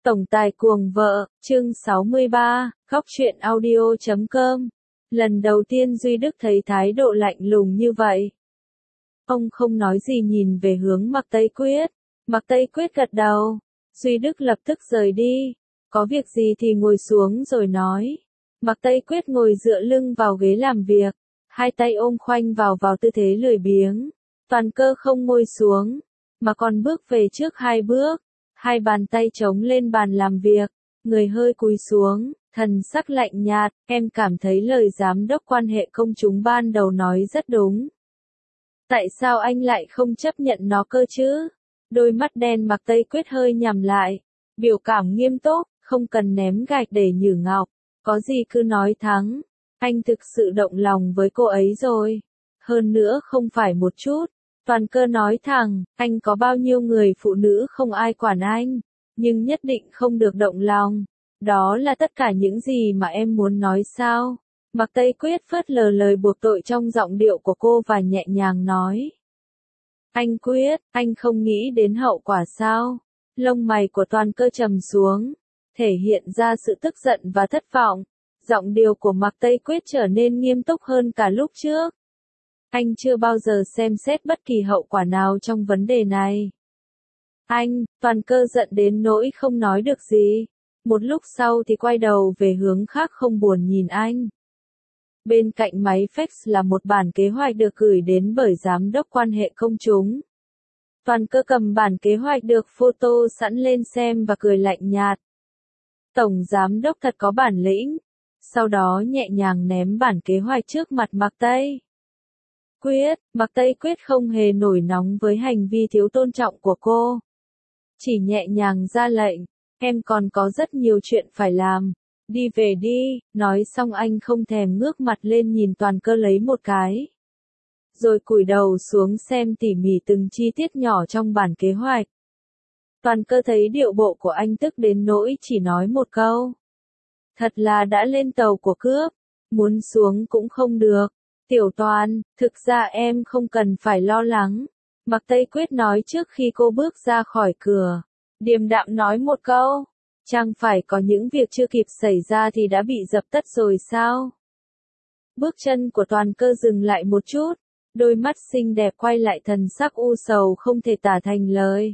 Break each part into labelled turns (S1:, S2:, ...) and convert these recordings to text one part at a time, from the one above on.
S1: Tổng tài cuồng vợ, chương 63, khóc chuyện audio.com. Lần đầu tiên Duy Đức thấy thái độ lạnh lùng như vậy. Ông không nói gì nhìn về hướng Mạc Tây Quyết. Mạc Tây Quyết gật đầu. Duy Đức lập tức rời đi. Có việc gì thì ngồi xuống rồi nói. Mạc Tây Quyết ngồi dựa lưng vào ghế làm việc. Hai tay ôm khoanh vào tư thế lười biếng. Toàn Cơ không ngồi xuống, mà còn bước về trước hai bước. Hai bàn tay chống lên bàn làm việc, người hơi cúi xuống, thần sắc lạnh nhạt, em cảm thấy lời giám đốc quan hệ công chúng ban đầu nói rất đúng. Tại sao anh lại không chấp nhận nó cơ chứ? Đôi mắt đen Mạc Tây Quyết hơi nhắm lại, biểu cảm nghiêm túc, không cần ném gạch để nhử ngọc, có gì cứ nói thẳng. Anh thực sự động lòng với cô ấy rồi. Hơn nữa không phải một chút. Toàn Cơ nói thẳng, anh có bao nhiêu người phụ nữ không ai quản anh, nhưng nhất định không được động lòng. Đó là tất cả những gì mà em muốn nói sao? Mạc Tây Quyết phớt lờ lời buộc tội trong giọng điệu của cô và nhẹ nhàng nói. Anh Quyết, anh không nghĩ đến hậu quả sao? Lông mày của Toàn Cơ trầm xuống, thể hiện ra sự tức giận và thất vọng. Giọng điệu của Mạc Tây Quyết trở nên nghiêm túc hơn cả lúc trước. Anh chưa bao giờ xem xét bất kỳ hậu quả nào trong vấn đề này. Toàn Cơ giận đến nỗi không nói được gì. Một lúc sau thì quay đầu về hướng khác không buồn nhìn anh. Bên cạnh máy fax là một bản kế hoạch được gửi đến bởi giám đốc quan hệ công chúng. Toàn Cơ cầm bản kế hoạch được photo sẵn lên xem và cười lạnh nhạt. Tổng giám đốc thật có bản lĩnh. Sau đó nhẹ nhàng ném bản kế hoạch trước mặt Mạc Tây Quyết. Mạc Tây Quyết không hề nổi nóng với hành vi thiếu tôn trọng của cô. Chỉ nhẹ nhàng ra lệnh, em còn có rất nhiều chuyện phải làm. Đi về đi, nói xong anh không thèm ngước mặt lên nhìn Toàn Cơ lấy một cái. Rồi cúi đầu xuống xem tỉ mỉ từng chi tiết nhỏ trong bản kế hoạch. Toàn Cơ thấy điệu bộ của anh tức đến nỗi chỉ nói một câu. Thật là đã lên tàu của cướp, muốn xuống cũng không được. Tiểu Toàn, thực ra em không cần phải lo lắng. Mạc Tây Quyết nói trước khi cô bước ra khỏi cửa. Điềm đạm nói một câu. Chẳng phải có những việc chưa kịp xảy ra thì đã bị dập tắt rồi sao? Bước chân của Toàn Cơ dừng lại một chút. Đôi mắt xinh đẹp quay lại thần sắc u sầu không thể tả thành lời.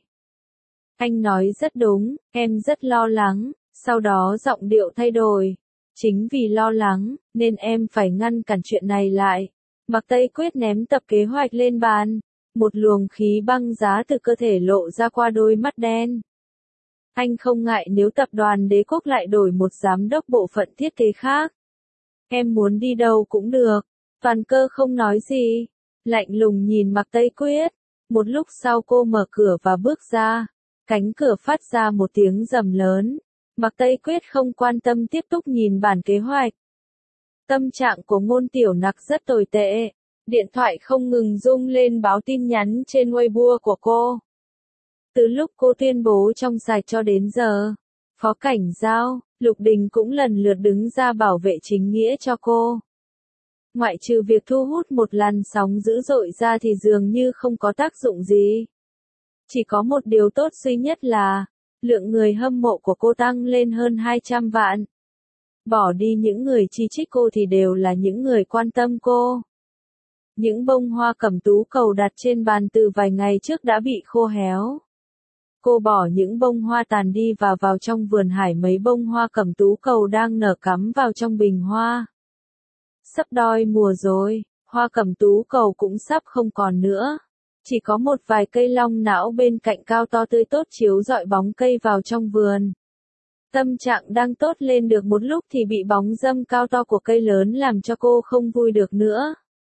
S1: Anh nói rất đúng, em rất lo lắng. Sau đó giọng điệu thay đổi. Chính vì lo lắng, nên em phải ngăn cản chuyện này lại. Mạc Tây Quyết ném tập kế hoạch lên bàn. Một luồng khí băng giá từ cơ thể lộ ra qua đôi mắt đen. Anh không ngại nếu tập đoàn Đế Quốc lại đổi một giám đốc bộ phận thiết kế khác. Em muốn đi đâu cũng được. Toàn Cơ không nói gì. Lạnh lùng nhìn Mạc Tây Quyết. Một lúc sau cô mở cửa và bước ra. Cánh cửa phát ra một tiếng rầm lớn. Mạc Tây Quyết không quan tâm tiếp tục nhìn bản kế hoạch. Tâm trạng của Ngôn Tiểu Nặc rất tồi tệ. Điện thoại không ngừng rung lên báo tin nhắn trên Weibo của cô. Từ lúc cô tuyên bố trong sạch cho đến giờ, Phó Cảnh Giao, Lục Đình cũng lần lượt đứng ra bảo vệ chính nghĩa cho cô. Ngoại trừ việc thu hút một làn sóng dữ dội ra thì dường như không có tác dụng gì. Chỉ có một điều tốt duy nhất là lượng người hâm mộ của cô tăng lên hơn 200 vạn. Bỏ đi những người chỉ trích cô thì đều là những người quan tâm cô. Những bông hoa cẩm tú cầu đặt trên bàn từ vài ngày trước đã bị khô héo. Cô bỏ những bông hoa tàn đi và vào trong vườn hải mấy bông hoa cẩm tú cầu đang nở cắm vào trong bình hoa. Sắp đoi mùa rồi, hoa cẩm tú cầu cũng sắp không còn nữa. Chỉ có một vài cây long não bên cạnh cao to tươi tốt chiếu rọi bóng cây vào trong vườn. Tâm trạng đang tốt lên được một lúc thì bị bóng râm cao to của cây lớn làm cho cô không vui được nữa.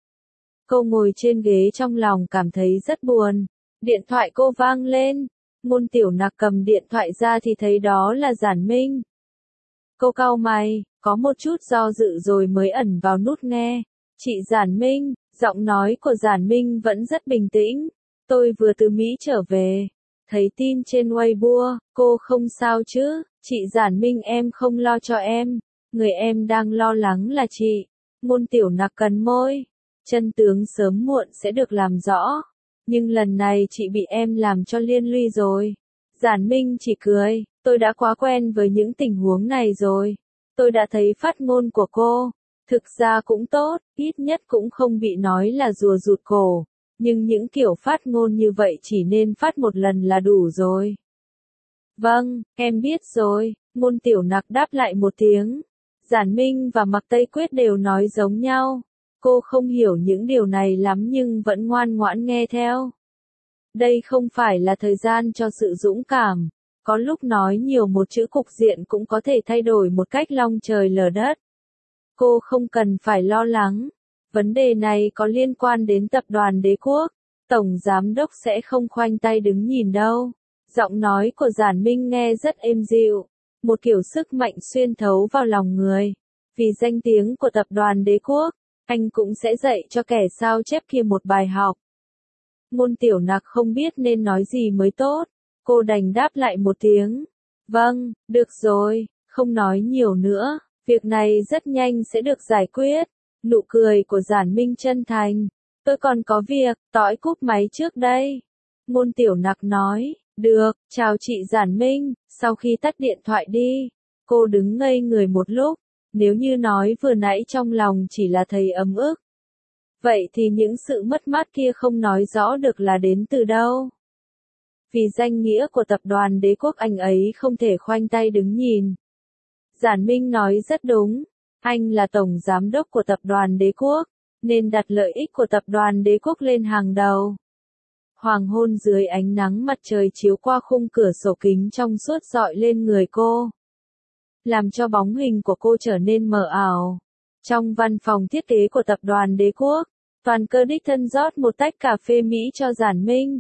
S1: Cô ngồi trên ghế trong lòng cảm thấy rất buồn. Điện thoại cô vang lên. Ngôn Tiểu Nặc cầm điện thoại ra thì thấy đó là Giản Minh. Cô cau mày, có một chút do dự rồi mới ẩn vào nút nghe. Chị Giản Minh, giọng nói của Giản Minh vẫn rất bình tĩnh. Tôi vừa từ Mỹ trở về. Thấy tin trên Weibo, cô không sao chứ? Chị Giản Minh em không lo cho em. Người em đang lo lắng là chị. Ngôn Tiểu Nặc cắn môi. Chân tướng sớm muộn sẽ được làm rõ. Nhưng lần này chị bị em làm cho liên lụy rồi. Giản Minh chỉ cười, tôi đã quá quen với những tình huống này rồi. Tôi đã thấy phát ngôn của cô. Thực ra cũng tốt, ít nhất cũng không bị nói là rùa rụt cổ. Nhưng những kiểu phát ngôn như vậy chỉ nên phát một lần là đủ rồi. Vâng, em biết rồi, Ngôn Tiểu Nặc đáp lại một tiếng. Giản Minh và Mạc Tây Quyết đều nói giống nhau. Cô không hiểu những điều này lắm nhưng vẫn ngoan ngoãn nghe theo. Đây không phải là thời gian cho sự dũng cảm. Có lúc nói nhiều một chữ cục diện cũng có thể thay đổi một cách long trời lở đất. Cô không cần phải lo lắng. Vấn đề này có liên quan đến tập đoàn Đế Quốc. Tổng giám đốc sẽ không khoanh tay đứng nhìn đâu. Giọng nói của Giản Minh nghe rất êm dịu. Một kiểu sức mạnh xuyên thấu vào lòng người. Vì danh tiếng của tập đoàn Đế Quốc, anh cũng sẽ dạy cho kẻ sao chép kia một bài học. Ngôn Tiểu Nặc không biết nên nói gì mới tốt. Cô đành đáp lại một tiếng. Vâng, được rồi, không nói nhiều nữa. Việc này rất nhanh sẽ được giải quyết. Nụ cười của Giản Minh chân thành. Tôi còn có việc, tỏi cúp máy trước đây. Ngôn Tiểu Nặc nói, được, chào chị Giản Minh. Sau khi tắt điện thoại đi, cô đứng ngây người một lúc. Nếu như nói vừa nãy trong lòng chỉ là thấy ấm ức. Vậy thì những sự mất mát kia không nói rõ được là đến từ đâu. Vì danh nghĩa của tập đoàn Đế Quốc anh ấy không thể khoanh tay đứng nhìn. Giản Minh nói rất đúng. Anh là tổng giám đốc của tập đoàn Đế Quốc, nên đặt lợi ích của tập đoàn Đế Quốc lên hàng đầu. Hoàng hôn dưới ánh nắng mặt trời chiếu qua khung cửa sổ kính trong suốt rọi lên người cô, làm cho bóng hình của cô trở nên mờ ảo. Trong văn phòng thiết kế của tập đoàn Đế Quốc, Toàn Cơ đích thân rót một tách cà phê Mỹ cho Giản Minh.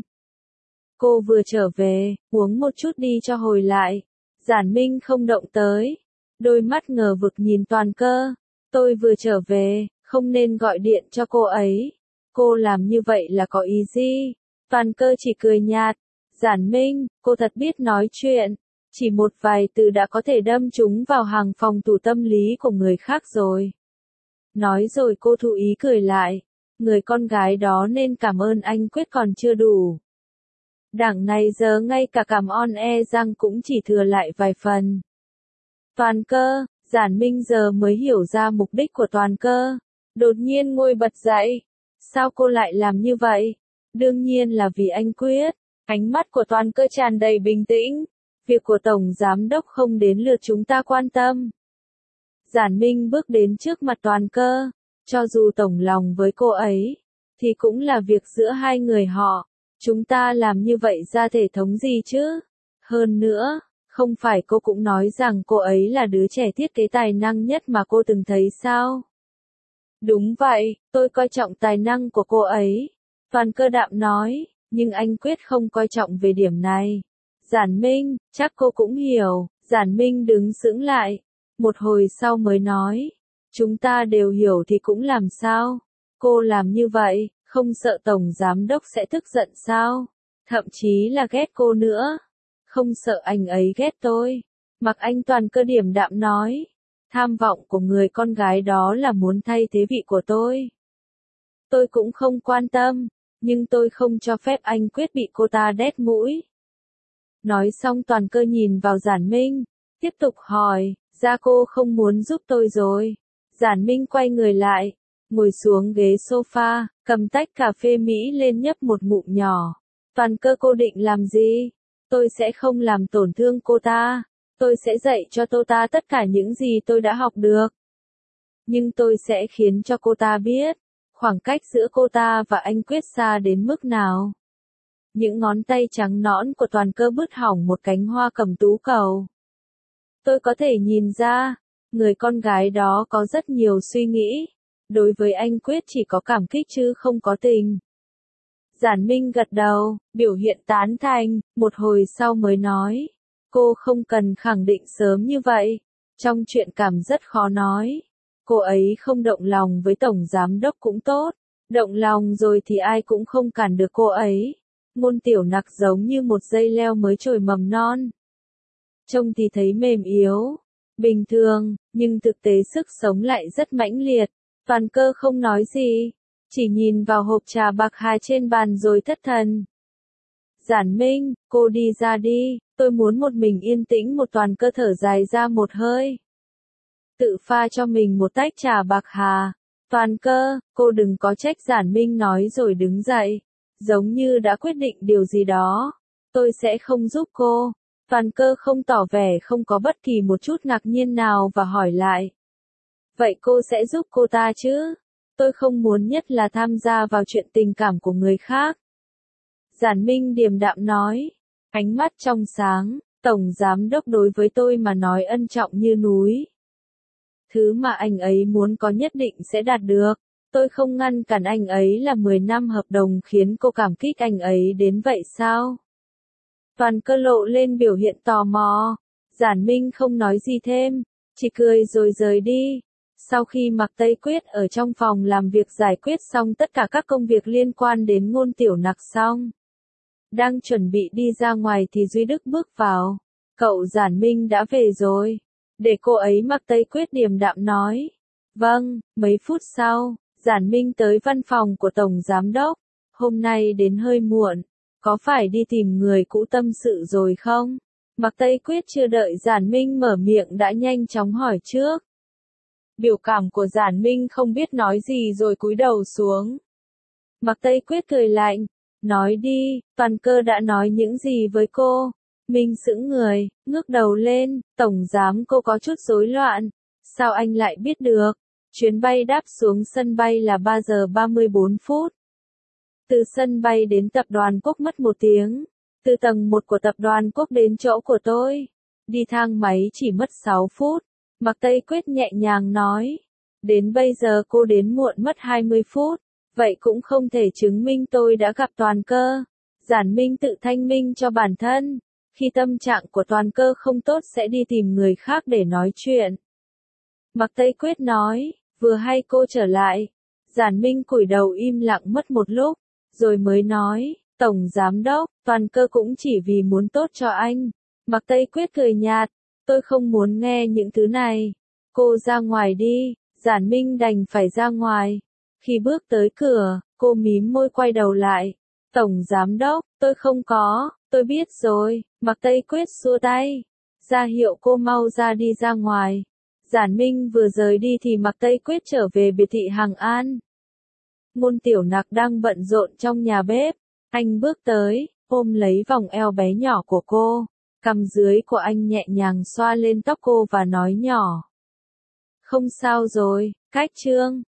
S1: Cô vừa trở về, uống một chút đi cho hồi lại. Giản Minh không động tới. Đôi mắt ngờ vực nhìn Toàn Cơ. Tôi vừa trở về, không nên gọi điện cho cô ấy. Cô làm như vậy là có ý gì? Toàn Cơ chỉ cười nhạt. Giản Minh, cô thật biết nói chuyện. Chỉ một vài từ đã có thể đâm chúng vào hàng phòng thủ tâm lý của người khác rồi. Nói rồi cô thụ ý cười lại. Người con gái đó nên cảm ơn anh Quyết còn chưa đủ. Đảng này giờ ngay cả cảm on e răng cũng chỉ thừa lại vài phần. Toàn Cơ, Giản Minh giờ mới hiểu ra mục đích của Toàn Cơ. Đột nhiên ngồi bật dậy. Sao cô lại làm như vậy? Đương nhiên là vì anh Quyết. Ánh mắt của Toàn Cơ tràn đầy bình tĩnh. Việc của Tổng Giám Đốc không đến lượt chúng ta quan tâm. Giản Minh bước đến trước mặt Toàn Cơ. Cho dù tổng lòng với cô ấy, thì cũng là việc giữa hai người họ. Chúng ta làm như vậy ra thể thống gì chứ? Hơn nữa, không phải cô cũng nói rằng cô ấy là đứa trẻ thiết kế tài năng nhất mà cô từng thấy sao? Đúng vậy, tôi coi trọng tài năng của cô ấy. Toàn Cơ đạm nói, nhưng anh Quyết không coi trọng về điểm này. Giản Minh, chắc cô cũng hiểu. Giản Minh đứng sững lại. Một hồi sau mới nói. Chúng ta đều hiểu thì cũng làm sao? Cô làm như vậy, không sợ Tổng Giám Đốc sẽ tức giận sao? Thậm chí là ghét cô nữa. Không sợ anh ấy ghét tôi. Mặc Anh Toàn Cơ điểm đạm nói. Tham vọng của người con gái đó là muốn thay thế vị của tôi. Tôi cũng không quan tâm, nhưng tôi không cho phép anh Quyết bị cô ta đét mũi. Nói xong Toàn Cơ nhìn vào Giản Minh, tiếp tục hỏi, ra cô không muốn giúp tôi rồi. Giản Minh quay người lại, ngồi xuống ghế sofa, cầm tách cà phê Mỹ lên nhấp một ngụm nhỏ. Toàn Cơ, cô định làm gì? Tôi sẽ không làm tổn thương cô ta. Tôi sẽ dạy cho cô ta tất cả những gì tôi đã học được. Nhưng tôi sẽ khiến cho cô ta biết, khoảng cách giữa cô ta và anh Quyết xa đến mức nào. Những ngón tay trắng nõn của Toàn Cơ bứt hỏng một cánh hoa cầm tú cầu. Tôi có thể nhìn ra, người con gái đó có rất nhiều suy nghĩ. Đối với anh Quyết chỉ có cảm kích chứ không có tình. Giản Minh gật đầu, biểu hiện tán thành, một hồi sau mới nói. Cô không cần khẳng định sớm như vậy. Trong chuyện cảm rất khó nói. Cô ấy không động lòng với Tổng Giám Đốc cũng tốt. Động lòng rồi thì ai cũng không cản được cô ấy. Ngôn Tiểu Nặc giống như một dây leo mới chồi mầm non. Trông thì thấy mềm yếu, bình thường, nhưng thực tế sức sống lại rất mãnh liệt. Toàn Cơ không nói gì, chỉ nhìn vào hộp trà bạc hà trên bàn rồi thất thần. Giản Minh, cô đi ra đi, Tôi muốn một mình yên tĩnh, một toàn cơ thở dài ra một hơi. Tự pha cho mình một tách trà bạc hà. Toàn cơ, cô đừng có trách, Giản Minh nói rồi đứng dậy. Giống như đã quyết định điều gì đó. Tôi sẽ không giúp cô. Toàn cơ không tỏ vẻ không có bất kỳ một chút ngạc nhiên nào và hỏi lại. Vậy cô sẽ giúp cô ta chứ? Tôi không muốn nhất là tham gia vào chuyện tình cảm của người khác. Giản Minh điềm đạm nói. Ánh mắt trong sáng, Tổng Giám Đốc đối với tôi mà nói ân trọng như núi. Thứ mà anh ấy muốn có nhất định sẽ đạt được. Tôi không ngăn cản anh ấy, là 10 năm hợp đồng khiến cô cảm kích anh ấy đến vậy sao? Toàn cơ lộ lên biểu hiện tò mò. Giản Minh không nói gì thêm, chỉ cười rồi rời đi. Sau khi Mạc Tây Quyết ở trong phòng làm việc giải quyết xong tất cả các công việc liên quan đến Ngôn Tiểu Nặc xong, đang chuẩn bị đi ra ngoài thì Duy Đức bước vào. Cậu Giản Minh đã về rồi. Để cô ấy. Mạc Tây Quyết điềm đạm nói. Vâng. Mấy phút sau, Giản Minh tới văn phòng của Tổng Giám Đốc. Hôm nay đến hơi muộn. Có phải đi tìm người cũ tâm sự rồi không? Mạc Tây Quyết chưa đợi Giản Minh mở miệng đã nhanh chóng hỏi trước. Biểu cảm của Giản Minh không biết nói gì rồi cúi đầu xuống. Mạc Tây Quyết cười lạnh. Nói đi, Toàn cơ đã nói những gì với cô? Minh sững người, ngước đầu lên, Tổng Giám, cô có chút rối loạn. Sao anh lại biết được? Chuyến bay đáp xuống sân bay là 3 giờ 34 phút. Từ sân bay đến tập đoàn Quốc mất 1 tiếng. Từ tầng 1 của tập đoàn Quốc đến chỗ của tôi, đi thang máy chỉ mất 6 phút. Mạc Tây Quyết nhẹ nhàng nói. Đến bây giờ cô đến muộn mất 20 phút. Vậy cũng không thể chứng minh tôi đã gặp Toàn cơ. Giản Minh tự thanh minh cho bản thân. Khi tâm trạng của Toàn cơ không tốt sẽ đi tìm người khác để nói chuyện. Mạc Tây Quyết nói, vừa hay cô trở lại. Giản Minh cúi đầu im lặng mất một lúc, rồi mới nói, Tổng Giám Đốc, Toàn cơ cũng chỉ vì muốn tốt cho anh. Mạc Tây Quyết cười nhạt, tôi không muốn nghe những thứ này. Cô ra ngoài đi. Giản Minh đành phải ra ngoài. Khi bước tới cửa, cô mím môi quay đầu lại. Tổng Giám Đốc, tôi không có, tôi biết rồi. Mạc Tây Quyết xua tay, ra hiệu cô mau ra đi ra ngoài. Giản Minh vừa rời đi thì Mạc Tây Quyết trở về biệt thị Hằng An. Ngôn Tiểu Nặc đang bận rộn trong nhà bếp. Anh bước tới, ôm lấy vòng eo bé nhỏ của cô. Cằm dưới của anh nhẹ nhàng xoa lên tóc cô và nói nhỏ. Không sao rồi, Cách Trương.